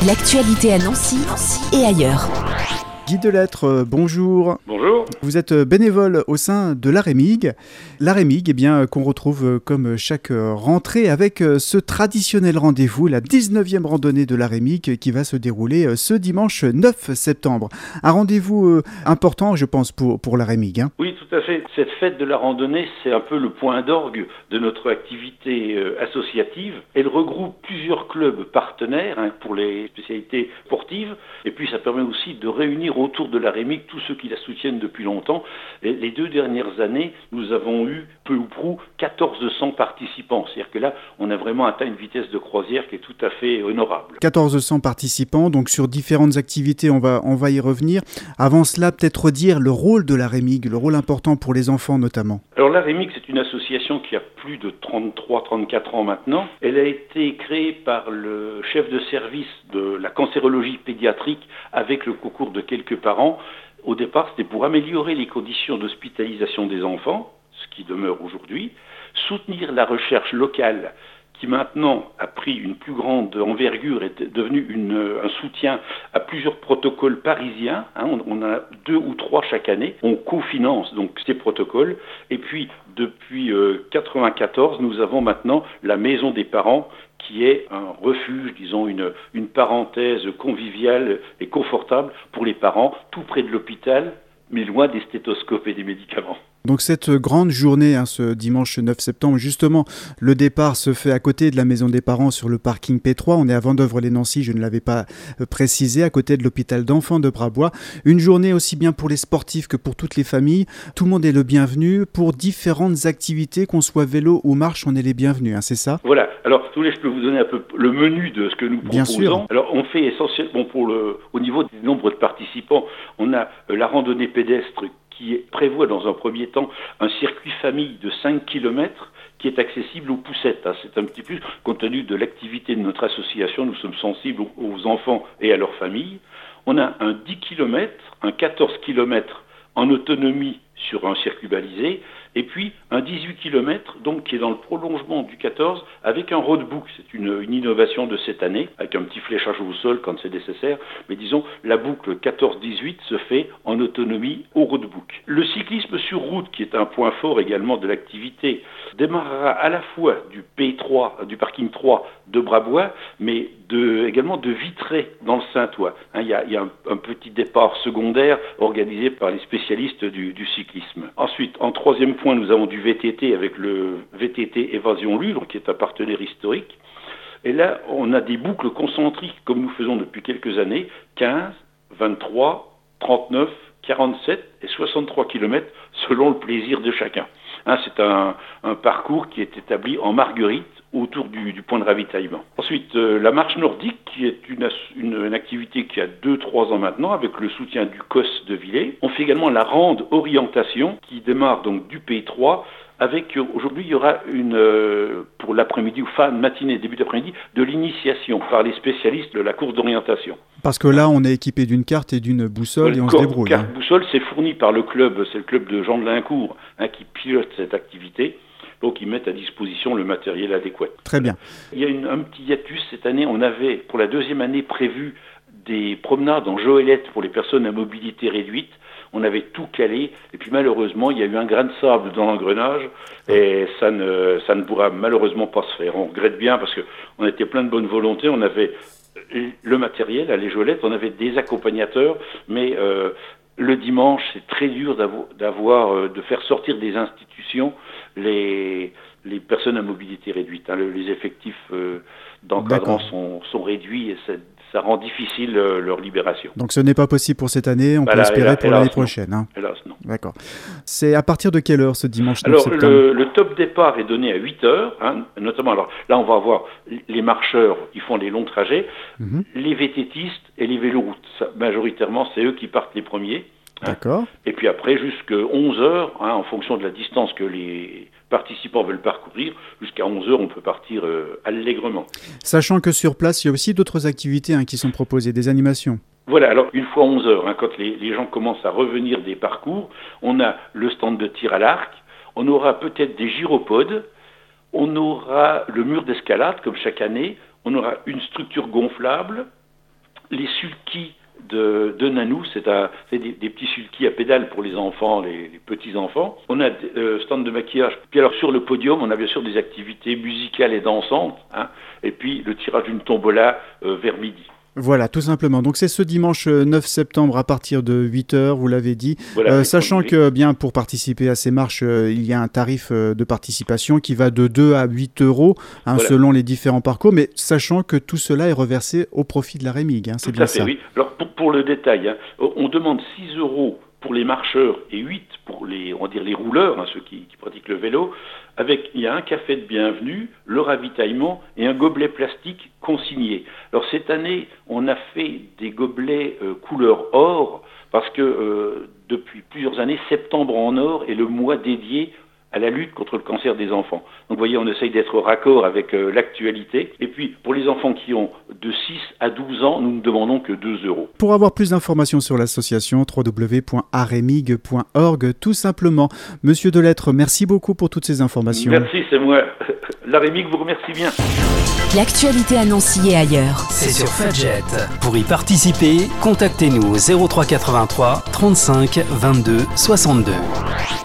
L'actualité à Nancy et ailleurs. Guy Delettre, bonjour. Bonjour. Vous êtes bénévole au sein de l'AREMIG. L'AREMIG, qu'on retrouve comme chaque rentrée avec ce traditionnel rendez-vous, la 19e randonnée de l'AREMIG qui va se dérouler ce dimanche 9 septembre. Un rendez-vous important, je pense, pour l'AREMIG. Oui, tout à fait. Cette fête de la randonnée, c'est un peu le point d'orgue de notre activité associative. Elle regroupe plusieurs clubs partenaires pour les spécialités sportives. Et puis, ça permet aussi de réunir autour de l'AREMIG tous ceux qui la soutiennent depuis longtemps. Et les 2 dernières années, nous avons eu peu ou prou 1400 participants. C'est-à-dire que là, on a vraiment atteint une vitesse de croisière qui est tout à fait honorable. 1400 participants, donc sur différentes activités, on va y revenir. Avant cela, peut-être redire le rôle de l'AREMIG, le rôle important pour les enfants notamment. Alors l'AREMIG, c'est une association qui a plus de 33-34 ans maintenant. Elle a été créée par le chef de service de la cancérologie pédiatrique avec le concours de quelques parents. Au départ, c'était pour améliorer les conditions d'hospitalisation des enfants, ce qui demeure aujourd'hui, soutenir la recherche locale qui maintenant a pris une plus grande envergure, est devenu un soutien à plusieurs protocoles parisiens. On a 2 ou 3 chaque année. On cofinance donc ces protocoles. Et puis, depuis 1994, nous avons maintenant la Maison des parents, qui est un refuge, disons une parenthèse conviviale et confortable pour les parents, tout près de l'hôpital, mais loin des stéthoscopes et des médicaments. Donc cette grande journée, ce dimanche 9 septembre, justement, le départ se fait à côté de la maison des parents sur le parking P3. On est à Vendeuvre-les-Nancy, je ne l'avais pas précisé, à côté de l'hôpital d'enfants de Brabois. Une journée aussi bien pour les sportifs que pour toutes les familles. Tout le monde est le bienvenu. Pour différentes activités, qu'on soit vélo ou marche, on est les bienvenus, c'est ça ? Voilà. Alors, si vous voulez, je peux vous donner un peu le menu de ce que nous proposons. Bien sûr. Alors, on fait essentiellement, au niveau du nombre de participants, on a la randonnée pédestre qui prévoit dans un premier temps un circuit famille de 5 km qui est accessible aux poussettes. C'est un petit peu, compte tenu de l'activité de notre association, nous sommes sensibles aux enfants et à leurs familles. On a un 10 km, un 14 km en autonomie sur un circuit balisé, et puis un 18 km, donc qui est dans le prolongement du 14, avec un roadbook. C'est une innovation de cette année, avec un petit fléchage au sol quand c'est nécessaire, mais disons, la boucle 14-18 se fait en autonomie au roadbook. Le cyclisme sur route, qui est un point fort également de l'activité, démarrera à la fois du P3, du parking 3 de Brabois, mais également de Vitré dans le Saintois. Il y a un petit départ secondaire organisé par les spécialistes du cyclisme. Ensuite, en troisième point, nous avons du VTT avec le VTT Évasion Lue, donc qui est un partenaire historique. Et là, on a des boucles concentriques comme nous faisons depuis quelques années, 15, 23, 39, 47 et 63 km selon le plaisir de chacun. C'est un parcours qui est établi en marguerite autour du point de ravitaillement. Ensuite, la marche nordique, qui est une activité qui a 2-3 ans maintenant, avec le soutien du COS de Villers. On fait également la rande orientation, qui démarre donc du P3, avec aujourd'hui il y aura pour l'après-midi ou fin de matinée, début d'après-midi, de l'initiation par les spécialistes de la course d'orientation. Parce que là, on est équipé d'une carte et d'une boussole et on se débrouille. Carte boussole, c'est fourni par le club, c'est le club de Jean de Lincourt qui pilote cette activité. Donc ils mettent à disposition le matériel adéquat. Très bien. Il y a un petit hiatus cette année. On avait pour la 2e année prévu des promenades en joëlette pour les personnes à mobilité réduite. On avait tout calé et puis malheureusement il y a eu un grain de sable dans l'engrenage et ça ne pourra malheureusement pas se faire. On regrette bien parce qu'on était plein de bonne volonté. On avait le matériel, les joëlettes, on avait des accompagnateurs, mais le dimanche, c'est très dur de faire sortir des institutions les personnes à mobilité réduite. Les effectifs d'encadrement sont réduits et ça rend difficile leur libération. Donc ce n'est pas possible pour cette année, on peut espérer pour l'année prochaine. Hélas, non. D'accord. C'est à partir de quelle heure ce dimanche 9 Alors, septembre ? le top départ est donné à 8h, notamment. Alors là, on va avoir les marcheurs qui font les longs trajets, les VTTistes et les véloroutes. Majoritairement, c'est eux qui partent les premiers. D'accord. Et puis après, jusqu'à 11h, en fonction de la distance que les participants veulent parcourir, jusqu'à 11h, on peut partir allègrement. Sachant que sur place, il y a aussi d'autres activités qui sont proposées, des animations. Voilà, alors une fois 11h, quand les gens commencent à revenir des parcours, on a le stand de tir à l'arc, on aura peut-être des gyropodes, on aura le mur d'escalade, comme chaque année, on aura une structure gonflable, les sulkis de Nanou, c'est des petits sulkis à pédales pour les enfants, les petits-enfants. On a des stands de maquillage. Puis alors sur le podium, on a bien sûr des activités musicales et dansantes, et puis le tirage d'une tombola vers midi. Voilà, tout simplement. Donc c'est ce dimanche 9 septembre à partir de 8h, vous l'avez dit. Voilà, sachant que bien pour participer à ces marches, il y a un tarif de participation qui va de 2 à 8 euros selon les différents parcours, mais sachant que tout cela est reversé au profit de la Rémigue, c'est bien ça. Oui. Alors pour le détail, on demande 6 euros pour les marcheurs et 8 pour les rouleurs, ceux qui pratiquent le vélo. Il y a un café de bienvenue, le ravitaillement et un gobelet plastique consigné. Alors cette année, on a fait des gobelets couleur or parce que depuis plusieurs années, septembre en or est le mois dédié à la lutte contre le cancer des enfants. Donc vous voyez, on essaye d'être raccord avec l'actualité. Et puis, pour les enfants qui ont de 6 à 12 ans, nous ne demandons que 2 euros. Pour avoir plus d'informations sur l'association, www.aremig.org, tout simplement. Monsieur Delettre, merci beaucoup pour toutes ces informations. Merci, c'est moi. La Rémigue vous remercie bien. L'actualité à Nancy et ailleurs. C'est sur Fudget. Pour y participer, contactez-nous au 03 83 35 22 62.